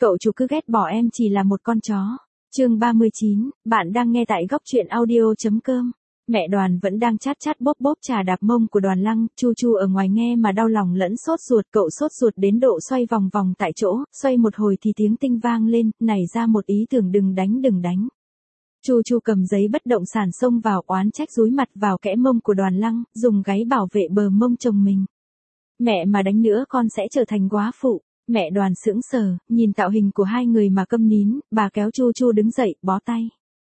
Cậu chủ cứ ghét bỏ em chỉ là một con chó. Chương 39, bạn đang nghe tại góc truyện audio.com. Mẹ Đoàn vẫn đang chát chát bóp bóp trà đạp mông của Đoàn Lăng, Chu Chu ở ngoài nghe mà đau lòng lẫn sốt ruột, cậu sốt ruột đến độ xoay vòng vòng tại chỗ, xoay một hồi thì tiếng tinh vang lên, nảy ra một ý tưởng đừng đánh. Chu Chu cầm giấy bất động sản xông vào oán trách dúi mặt vào kẽ mông của Đoàn Lăng, dùng gáy bảo vệ bờ mông chồng mình. Mẹ mà đánh nữa con sẽ trở thành góa phụ. Mẹ Đoàn sững sờ, nhìn tạo hình của hai người mà câm nín, bà kéo Chu Chu đứng dậy, bó tay.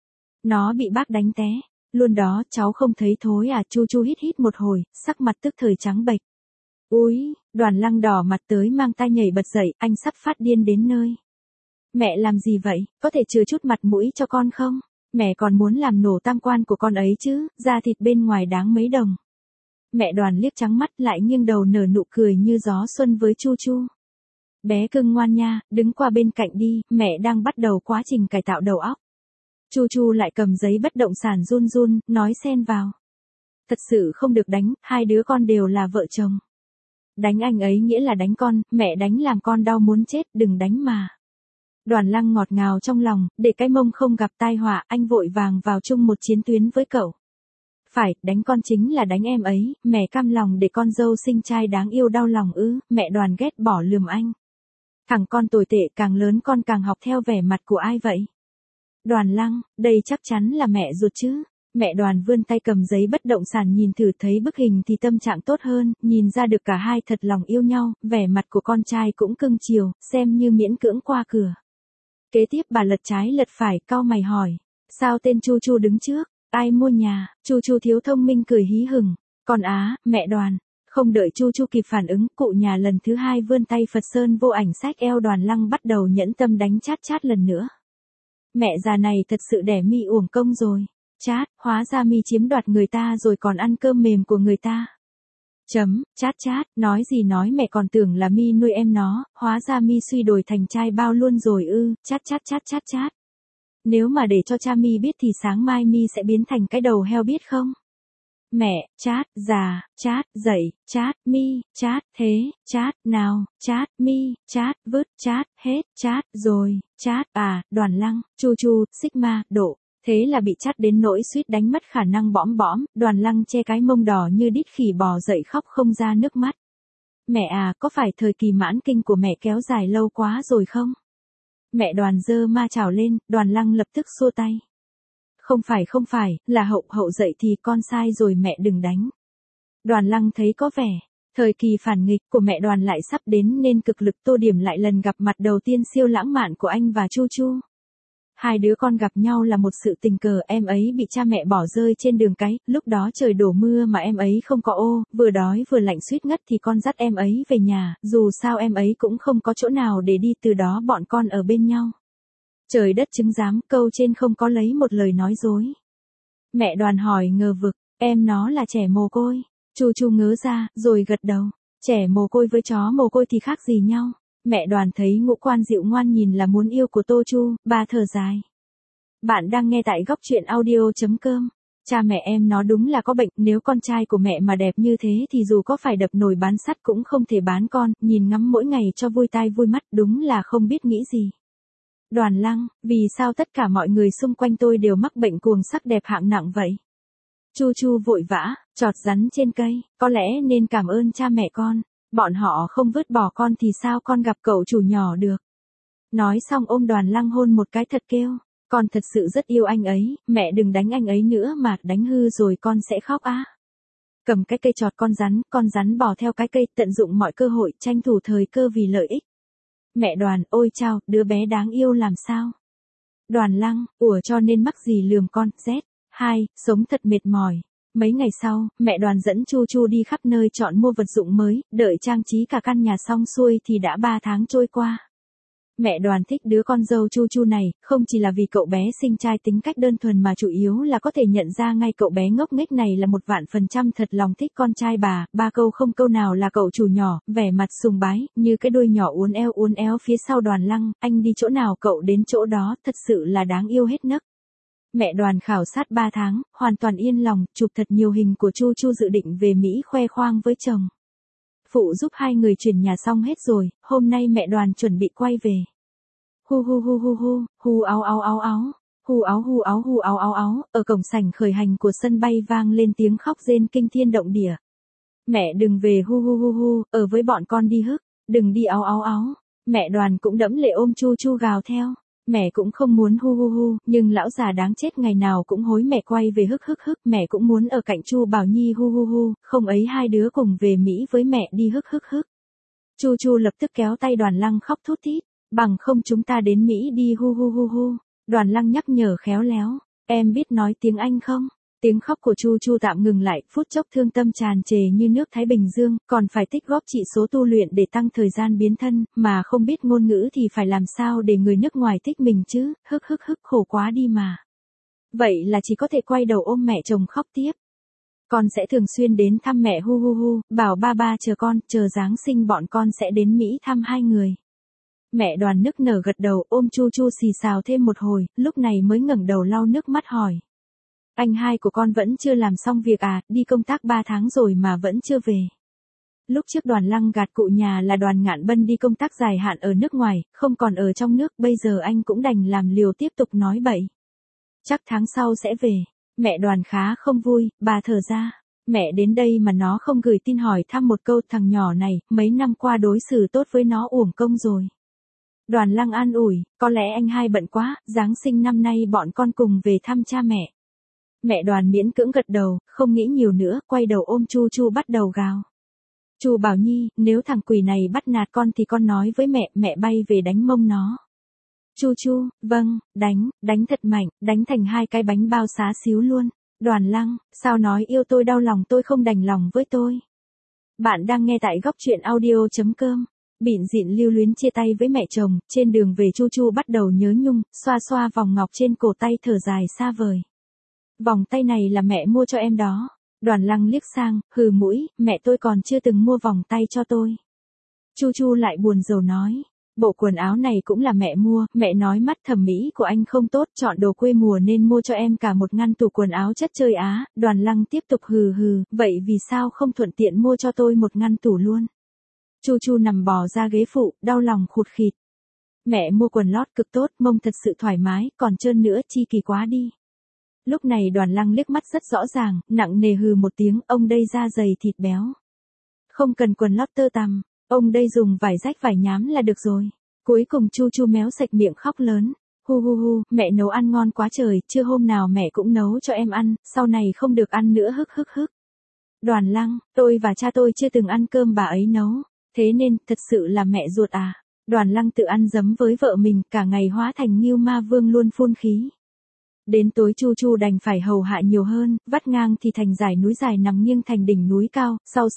Nó bị bác đánh té. Luôn đó, cháu không thấy thối à? Chu Chu hít một hồi, sắc mặt tức thời trắng bệch. Úi, Đoàn Lăng đỏ mặt tới mang tai nhảy bật dậy, anh sắp phát điên đến nơi. Mẹ làm gì vậy, có thể chừa chút mặt mũi cho con không? Mẹ còn muốn làm nổ tam quan của con ấy chứ, da thịt bên ngoài đáng mấy đồng. Mẹ Đoàn liếc trắng mắt lại nghiêng đầu nở nụ cười như gió xuân với Chu Chu. Bé cưng ngoan nha, đứng qua bên cạnh đi, mẹ đang bắt đầu quá trình cải tạo đầu óc. Chu Chu lại cầm giấy bất động sản run, nói xen vào. Thật sự không được đánh, hai đứa con đều là vợ chồng. Đánh anh ấy nghĩa là đánh con, mẹ đánh làm con đau muốn chết, đừng đánh mà. Đoàn Lăng ngọt ngào trong lòng, để cái mông không gặp tai họa, anh vội vàng vào chung một chiến tuyến với cậu. Phải, đánh con chính là đánh em ấy, mẹ cam lòng để con dâu sinh trai đáng yêu đau lòng ư? Mẹ Đoàn ghét bỏ lườm anh. Thằng con tồi tệ càng lớn con càng học theo vẻ mặt của ai vậy? Đoàn Lăng, đây chắc chắn là mẹ ruột chứ. Mẹ Đoàn vươn tay cầm giấy bất động sản nhìn thử thấy bức hình thì tâm trạng tốt hơn, nhìn ra được cả hai thật lòng yêu nhau, vẻ mặt của con trai cũng cưng chiều, xem như miễn cưỡng qua cửa. Kế tiếp bà lật trái lật phải, cau mày hỏi. Sao tên Chu Chu đứng trước? Ai mua nhà? Chu Chu thiếu thông minh cười hí hửng. Con á, mẹ Đoàn. Không đợi Chu Chu kịp phản ứng, cụ nhà lần thứ hai vươn tay Phật Sơn vô ảnh xách eo Đoàn Lăng bắt đầu nhẫn tâm đánh chát lần nữa. Mẹ già này thật sự đẻ mi uổng công rồi. Hóa ra mi chiếm đoạt người ta rồi còn ăn cơm mềm của người ta. Chát, nói gì nói mẹ còn tưởng là mi nuôi em nó, hóa ra mi suy đổi thành trai bao luôn rồi ư? Chát. Nếu mà để cho cha mi biết thì sáng mai mi sẽ biến thành cái đầu heo biết không? Mẹ, già, dậy, mi, thế, nào, mi, vứt, hết, rồi, Đoàn Lăng, Chu Chu, Sigma, độ. Thế là bị chát đến nỗi suýt đánh mất khả năng bõm, Đoàn Lăng che cái mông đỏ như đít khỉ bò dậy khóc không ra nước mắt. Mẹ à, có phải thời kỳ mãn kinh của mẹ kéo dài lâu quá rồi không? Mẹ Đoàn giơ ma chảo lên, Đoàn Lăng lập tức xua tay. Không phải, là hậu dậy thì con sai rồi mẹ đừng đánh. Đoàn Lăng thấy có vẻ, thời kỳ phản nghịch của mẹ Đoàn lại sắp đến nên cực lực tô điểm lại lần gặp mặt đầu tiên siêu lãng mạn của anh và Chu Chu. Hai đứa con gặp nhau là một sự tình cờ, em ấy bị cha mẹ bỏ rơi trên đường cái, lúc đó trời đổ mưa mà em ấy không có ô, vừa đói vừa lạnh suýt ngất thì con dắt em ấy về nhà, dù sao em ấy cũng không có chỗ nào để đi, từ đó bọn con ở bên nhau. Trời đất chứng giám, câu trên không có lấy một lời nói dối. Mẹ Đoàn hỏi ngờ vực, em nó là trẻ mồ côi. Chu Chu ngớ ra, rồi gật đầu. Trẻ mồ côi với chó mồ côi thì khác gì nhau? Mẹ Đoàn thấy ngũ quan dịu ngoan nhìn là muốn yêu của Tô Chu, bà thở dài. Bạn đang nghe tại góc truyện audio.com. Cha mẹ em nó đúng là có bệnh, nếu con trai của mẹ mà đẹp như thế thì dù có phải đập nồi bán sắt cũng không thể bán con, nhìn ngắm mỗi ngày cho vui tai vui mắt, đúng là không biết nghĩ gì. Đoàn Lăng, vì sao tất cả mọi người xung quanh tôi đều mắc bệnh cuồng sắc đẹp hạng nặng vậy? Chu Chu vội vã, chọt rắn trên cây, có lẽ nên cảm ơn cha mẹ con, bọn họ không vứt bỏ con thì sao con gặp cậu chủ nhỏ được. Nói xong ôm Đoàn Lăng hôn một cái thật kêu, con thật sự rất yêu anh ấy, mẹ đừng đánh anh ấy nữa mà, đánh hư rồi con sẽ khóc á. Cầm cái cây chọt con rắn bò theo cái cây, tận dụng mọi cơ hội, tranh thủ thời cơ vì lợi ích. Mẹ Đoàn, ôi chao, đứa bé đáng yêu làm sao? Đoàn Lăng, cho nên mắc gì lườm con, Z2, sống thật mệt mỏi. Mấy ngày sau, mẹ Đoàn dẫn Chu Chu đi khắp nơi chọn mua vật dụng mới, đợi trang trí cả căn nhà xong xuôi thì đã 3 tháng trôi qua. Mẹ Đoàn thích đứa con dâu Chu Chu này, không chỉ là vì cậu bé sinh trai tính cách đơn thuần mà chủ yếu là có thể nhận ra ngay cậu bé ngốc nghếch này là 1.000% thật lòng thích con trai bà, ba câu không câu nào là cậu chủ nhỏ, vẻ mặt sùng bái, như cái đuôi nhỏ uốn éo phía sau Đoàn Lăng, anh đi chỗ nào cậu đến chỗ đó, thật sự là đáng yêu hết nấc. Mẹ Đoàn khảo sát 3 tháng, hoàn toàn yên lòng, chụp thật nhiều hình của Chu Chu dự định về Mỹ khoe khoang với chồng. Phụ giúp hai người chuyển nhà xong hết rồi, hôm nay mẹ Đoàn chuẩn bị quay về. hu hu hu hu hu, hu áo áo áo áo, hu áo hu áo hu áo áo áo, ở cổng sảnh khởi hành của sân bay vang lên tiếng khóc rên kinh thiên động địa. Mẹ đừng về hu hu hu hu, ở với bọn con đi hức, đừng đi áo áo áo. Mẹ Đoàn cũng đẫm lệ ôm Chu Chu gào theo. Mẹ cũng không muốn hu hu hu, nhưng lão già đáng chết ngày nào cũng hối mẹ quay về hức hức hức. Mẹ cũng muốn ở cạnh Chu Bảo Nhi hu hu hu, không ấy hai đứa cùng về Mỹ với mẹ đi hức hức hức. Chu Chu lập tức kéo tay Đoàn Lăng khóc thút thít, bằng không chúng ta đến Mỹ đi hu hu hu hu. Đoàn Lăng nhắc nhở khéo léo, em biết nói tiếng Anh không? Tiếng khóc của Chu Chu tạm ngừng lại, phút chốc thương tâm tràn trề như nước Thái Bình Dương, còn phải tích góp trị số tu luyện để tăng thời gian biến thân, mà không biết ngôn ngữ thì phải làm sao để người nước ngoài thích mình chứ, hức hức hức khổ quá đi mà. Vậy là chỉ có thể quay đầu ôm mẹ chồng khóc tiếp. Con sẽ thường xuyên đến thăm mẹ hu hu hu, bảo ba ba chờ con, chờ Giáng sinh bọn con sẽ đến Mỹ thăm hai người. Mẹ Đoàn nức nở gật đầu ôm Chu Chu xì xào thêm một hồi, lúc này mới ngẩng đầu lau nước mắt hỏi. Anh hai của con vẫn chưa làm xong việc à, đi công tác 3 tháng rồi mà vẫn chưa về. Lúc trước Đoàn Lăng gạt cụ nhà là Đoàn Ngạn Bân đi công tác dài hạn ở nước ngoài, không còn ở trong nước, bây giờ anh cũng đành làm liều tiếp tục nói bậy. Chắc tháng sau sẽ về. Mẹ Đoàn khá không vui, bà thở ra. Mẹ đến đây mà nó không gửi tin hỏi thăm một câu, thằng nhỏ này, mấy năm qua đối xử tốt với nó uổng công rồi. Đoàn Lăng an ủi, có lẽ anh hai bận quá, Giáng sinh năm nay bọn con cùng về thăm cha mẹ. Mẹ Đoàn miễn cưỡng gật đầu, không nghĩ nhiều nữa, quay đầu ôm Chu Chu bắt đầu gào. Chu Bảo Nhi, nếu thằng quỷ này bắt nạt con thì con nói với mẹ, mẹ bay về đánh mông nó. Chu Chu, vâng, đánh thật mạnh, đánh thành 2 cái bánh bao xá xíu luôn. Đoàn Lăng, sao nói yêu tôi đau lòng tôi không đành lòng với tôi. Bạn đang nghe tại góc truyện audio.com. Bỉn Dịn lưu luyến chia tay với mẹ chồng, trên đường về Chu Chu bắt đầu nhớ nhung, xoa xoa vòng ngọc trên cổ tay thở dài xa vời. Vòng tay này là mẹ mua cho em đó. Đoàn Lăng liếc sang, hừ mũi, mẹ tôi còn chưa từng mua vòng tay cho tôi. Chu Chu lại buồn rầu nói, bộ quần áo này cũng là mẹ mua, mẹ nói mắt thẩm mỹ của anh không tốt, chọn đồ quê mùa nên mua cho em cả một ngăn tủ quần áo chất chơi Á. Đoàn Lăng tiếp tục hừ hừ, vậy vì sao không thuận tiện mua cho tôi một ngăn tủ luôn. Chu Chu nằm bò ra ghế phụ, đau lòng khụt khịt. Mẹ mua quần lót cực tốt, mông thật sự thoải mái, còn trơn nữa chi kỳ quá đi. Lúc này Đoàn Lăng liếc mắt rất rõ ràng, nặng nề hừ một tiếng, ông đây da dày thịt béo. Không cần quần lót tơ tằm, ông đây dùng vải rách vải nhám là được rồi. Cuối cùng Chu Chu méo sạch miệng khóc lớn. Hu hu hu, mẹ nấu ăn ngon quá trời, chưa hôm nào mẹ cũng nấu cho em ăn, sau này không được ăn nữa hức hức hức. Đoàn Lăng, tôi và cha tôi chưa từng ăn cơm bà ấy nấu, thế nên, thật sự là mẹ ruột à. Đoàn Lăng tự ăn dấm với vợ mình, cả ngày hóa thành Ngưu Ma Vương luôn phun khí. Đến tối Chu Chu đành phải hầu hạ nhiều hơn, vắt ngang thì thành dải núi dài nằm nghiêng thành đỉnh núi cao, sau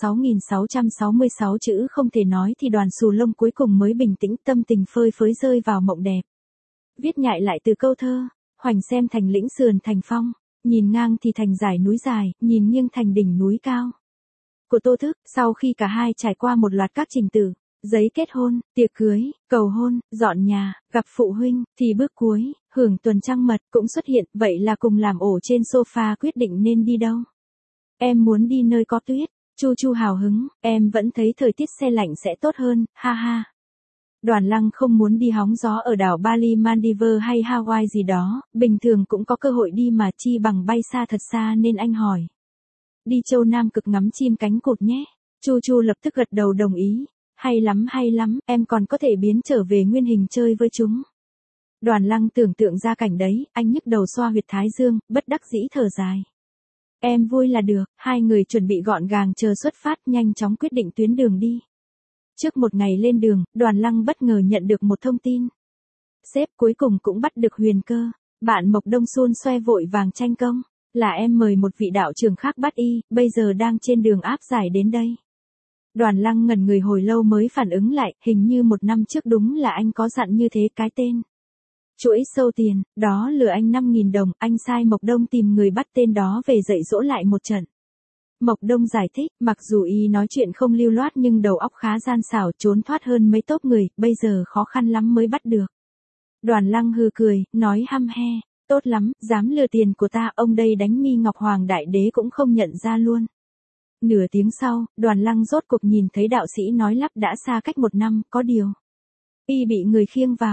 6.666 chữ không thể nói thì Đoàn Xù Lông cuối cùng mới bình tĩnh, tâm tình phơi phới rơi vào mộng đẹp. Viết nhại lại từ câu thơ, hoành xem thành lĩnh sườn thành phong, nhìn ngang thì thành dải núi dài, nhìn nghiêng thành đỉnh núi cao. Của Tô Thức, sau khi cả hai trải qua một loạt các trình tự, giấy kết hôn, tiệc cưới, cầu hôn, dọn nhà, gặp phụ huynh, thì bước cuối, hưởng tuần trăng mật cũng xuất hiện, vậy là cùng làm ổ trên sofa quyết định nên đi đâu. Em muốn đi nơi có tuyết. Chu Chu hào hứng, em vẫn thấy thời tiết se lạnh sẽ tốt hơn, ha ha. Đoàn Lăng không muốn đi hóng gió ở đảo Bali, Maldives hay Hawaii gì đó, bình thường cũng có cơ hội đi mà chi bằng bay xa thật xa nên anh hỏi. Đi châu Nam Cực ngắm chim cánh cụt nhé. Chu Chu lập tức gật đầu đồng ý. Hay lắm, em còn có thể biến trở về nguyên hình chơi với chúng. Đoàn Lăng tưởng tượng ra cảnh đấy, anh nhức đầu xoa huyệt thái dương, bất đắc dĩ thở dài. Em vui là được, hai người chuẩn bị gọn gàng chờ xuất phát, nhanh chóng quyết định tuyến đường đi. Trước một ngày lên đường, Đoàn Lăng bất ngờ nhận được một thông tin. Sếp cuối cùng cũng bắt được Huyền Cơ. Bạn Mộc Đông Xuân xoe vội vàng tranh công. Là em mời một vị đạo trưởng khác bắt y, bây giờ đang trên đường áp giải đến đây. Đoàn Lăng ngẩn người hồi lâu mới phản ứng lại, hình như 1 năm trước đúng là anh có dặn như thế cái tên. Chuỗi sâu tiền, đó lừa anh 5.000 đồng, anh sai Mộc Đông tìm người bắt tên đó về dạy dỗ lại một trận. Mộc Đông giải thích, mặc dù y nói chuyện không lưu loát nhưng đầu óc khá gian xảo, trốn thoát hơn mấy tốp người, bây giờ khó khăn lắm mới bắt được. Đoàn Lăng hừ cười, nói hăm he, tốt lắm, dám lừa tiền của ta, ông đây đánh Mi Ngọc Hoàng Đại Đế cũng không nhận ra luôn. Nửa tiếng sau, Đoàn Lăng rốt cuộc nhìn thấy đạo sĩ nói lắp đã xa cách 1 năm, có điều. Y bị người khiêng vào.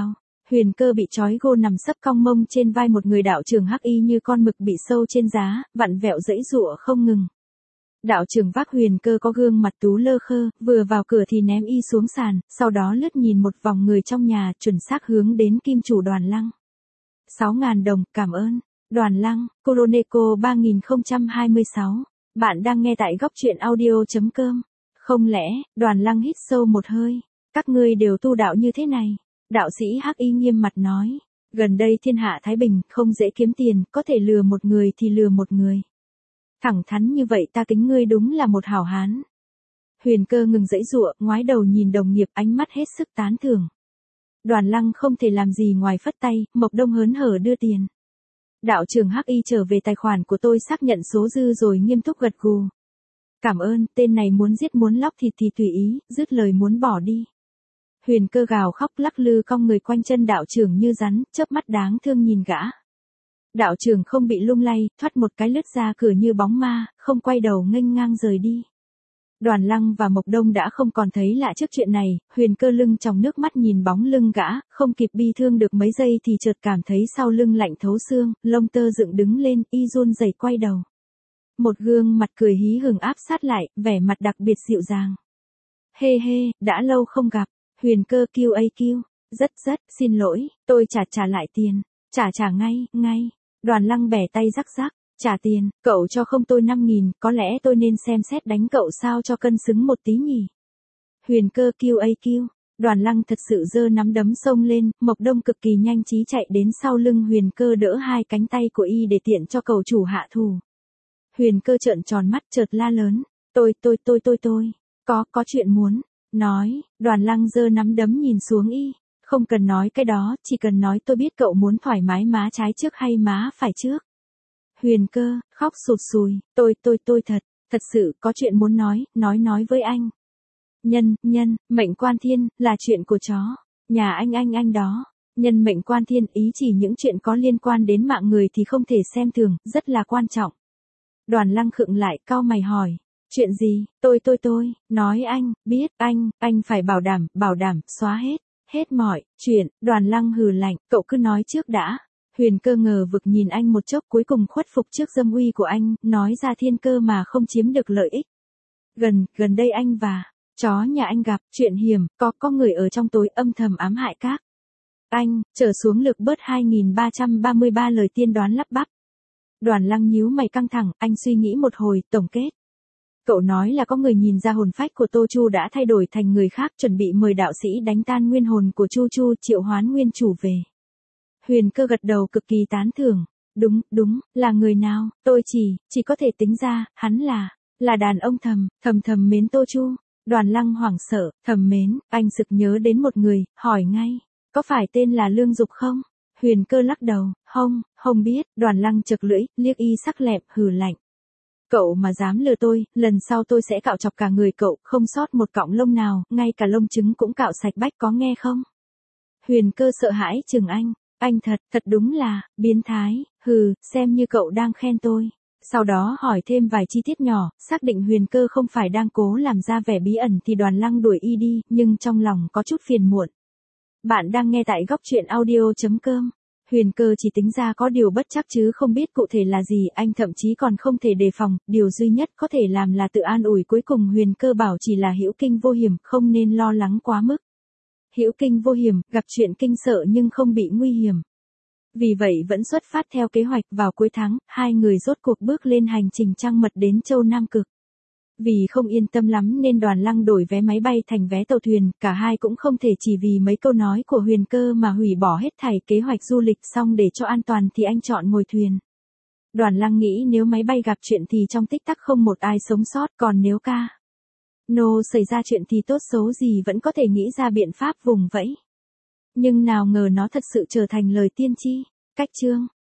Huyền Cơ bị trói gô nằm sấp cong mông trên vai một người đạo trưởng hắc y như con mực bị sâu trên giá, vặn vẹo giãy giụa không ngừng. Đạo trưởng vác Huyền Cơ có gương mặt tú lơ khơ, vừa vào cửa thì ném y xuống sàn, sau đó lướt nhìn một vòng người trong nhà, chuẩn xác hướng đến kim chủ Đoàn Lăng. 6.000 đồng, cảm ơn. Đoàn Lăng, Kuroneko 3026. Bạn đang nghe tại góc truyện audio.com. Không lẽ, Đoàn Lăng hít sâu một hơi. Các ngươi đều tu đạo như thế này. Đạo sĩ hắc y nghiêm mặt nói. Gần đây thiên hạ thái bình, không dễ kiếm tiền, có thể lừa một người thì lừa một người. Thẳng thắn như vậy ta kính ngươi đúng là một hảo hán. Huyền Cơ ngừng giãy giụa, ngoái đầu nhìn đồng nghiệp, ánh mắt hết sức tán thưởng. Đoàn Lăng không thể làm gì ngoài phất tay, Mộc Đông hớn hở đưa tiền. Đạo trưởng hắc y trở về tài khoản của tôi xác nhận số dư rồi nghiêm túc gật gù. Cảm ơn, tên này muốn giết muốn lóc thịt thì tùy ý, dứt lời muốn bỏ đi. Huyền Cơ gào khóc lắc lư cong người quanh chân đạo trưởng như rắn, chớp mắt đáng thương nhìn gã. Đạo trưởng không bị lung lay, thoát một cái lướt ra cửa như bóng ma, không quay đầu nghênh ngang rời đi. Đoàn Lăng và Mộc Đông đã không còn thấy lạ trước chuyện này, Huyền Cơ lưng trong nước mắt nhìn bóng lưng gã, không kịp bi thương được mấy giây thì chợt cảm thấy sau lưng lạnh thấu xương, lông tơ dựng đứng lên, y run rẩy quay đầu. Một gương mặt cười hí hửng áp sát lại, vẻ mặt đặc biệt dịu dàng. Hê hê, đã lâu không gặp. Huyền Cơ QAQ, rất xin lỗi, tôi trả lại tiền, trả ngay. Đoàn Lăng bẻ tay rắc rắc, trả tiền, cậu cho không tôi 5.000, có lẽ tôi nên xem xét đánh cậu sao cho cân xứng một tí nhỉ. Huyền Cơ QAQ, Đoàn Lăng thật sự giơ nắm đấm xông lên, Mộc Đông cực kỳ nhanh trí chạy đến sau lưng Huyền Cơ đỡ hai cánh tay của y để tiện cho cầu chủ hạ thủ. Huyền Cơ trợn tròn mắt chợt la lớn, tôi, có chuyện muốn. Nói, Đoàn Lăng giơ nắm đấm nhìn xuống y, không cần nói cái đó, chỉ cần nói tôi biết cậu muốn thoải mái má trái trước hay má phải trước. Huyền Cơ, khóc sụt sùi, tôi thật sự có chuyện muốn nói với anh. Nhân, mệnh quan thiên, là chuyện của chó, nhà anh đó. Nhân mệnh quan thiên ý chỉ những chuyện có liên quan đến mạng người thì không thể xem thường, rất là quan trọng. Đoàn Lăng khựng lại, cau mày hỏi. Chuyện gì, tôi, nói anh, biết, anh phải bảo đảm, xóa hết mọi chuyện. Đoàn Lăng hừ lạnh, cậu cứ nói trước đã. Huyền Cơ ngờ vực nhìn anh một chốc cuối cùng khuất phục trước dâm uy của anh, nói ra thiên cơ mà không chiếm được lợi ích. Gần đây anh và chó nhà anh gặp chuyện hiểm, có người ở trong tối âm thầm ám hại các anh, trở xuống lược bớt 2333 lời tiên đoán lắp bắp. Đoàn Lăng nhíu mày căng thẳng, anh suy nghĩ một hồi, tổng kết. Cậu nói là có người nhìn ra hồn phách của Tô Chu đã thay đổi thành người khác, chuẩn bị mời đạo sĩ đánh tan nguyên hồn của Chu, triệu hoán nguyên chủ về. Huyền Cơ gật đầu cực kỳ tán thưởng. Đúng, là người nào, tôi chỉ có thể tính ra, hắn là đàn ông thầm mến Tô Chu. Đoàn Lăng hoảng sợ, thầm mến, anh sực nhớ đến một người, hỏi ngay, có phải tên là Lương Dục không? Huyền Cơ lắc đầu, không biết. Đoàn Lăng chực lưỡi, liếc y sắc lẹm, hừ lạnh. Cậu mà dám lừa tôi, lần sau tôi sẽ cạo chọc cả người cậu, không sót một cọng lông nào, ngay cả lông trứng cũng cạo sạch bách, có nghe không? Huyền Cơ sợ hãi chừng anh thật đúng là, biến thái, xem như cậu đang khen tôi. Sau đó hỏi thêm vài chi tiết nhỏ, xác định Huyền Cơ không phải đang cố làm ra vẻ bí ẩn thì Đoàn Lăng đuổi y đi, nhưng trong lòng có chút phiền muộn. Bạn đang nghe tại góc truyện audio.com. Huyền Cơ chỉ tính ra có điều bất chắc chứ không biết cụ thể là gì, anh thậm chí còn không thể đề phòng, điều duy nhất có thể làm là tự an ủi, cuối cùng Huyền Cơ bảo chỉ là hữu kinh vô hiểm, không nên lo lắng quá mức. Hữu kinh vô hiểm, gặp chuyện kinh sợ nhưng không bị nguy hiểm. Vì vậy vẫn xuất phát theo kế hoạch, vào cuối tháng, hai người rốt cuộc bước lên hành trình trăng mật đến châu Nam Cực. Vì không yên tâm lắm nên Đoàn Lăng đổi vé máy bay thành vé tàu thuyền, cả hai cũng không thể chỉ vì mấy câu nói của Huyền Cơ mà hủy bỏ hết thảy kế hoạch du lịch, xong để cho an toàn thì anh chọn ngồi thuyền. Đoàn Lăng nghĩ nếu máy bay gặp chuyện thì trong tích tắc không một ai sống sót, còn nếu xảy ra chuyện thì tốt xấu gì vẫn có thể nghĩ ra biện pháp vùng vẫy. Nhưng nào ngờ nó thật sự trở thành lời tiên tri. Cách chương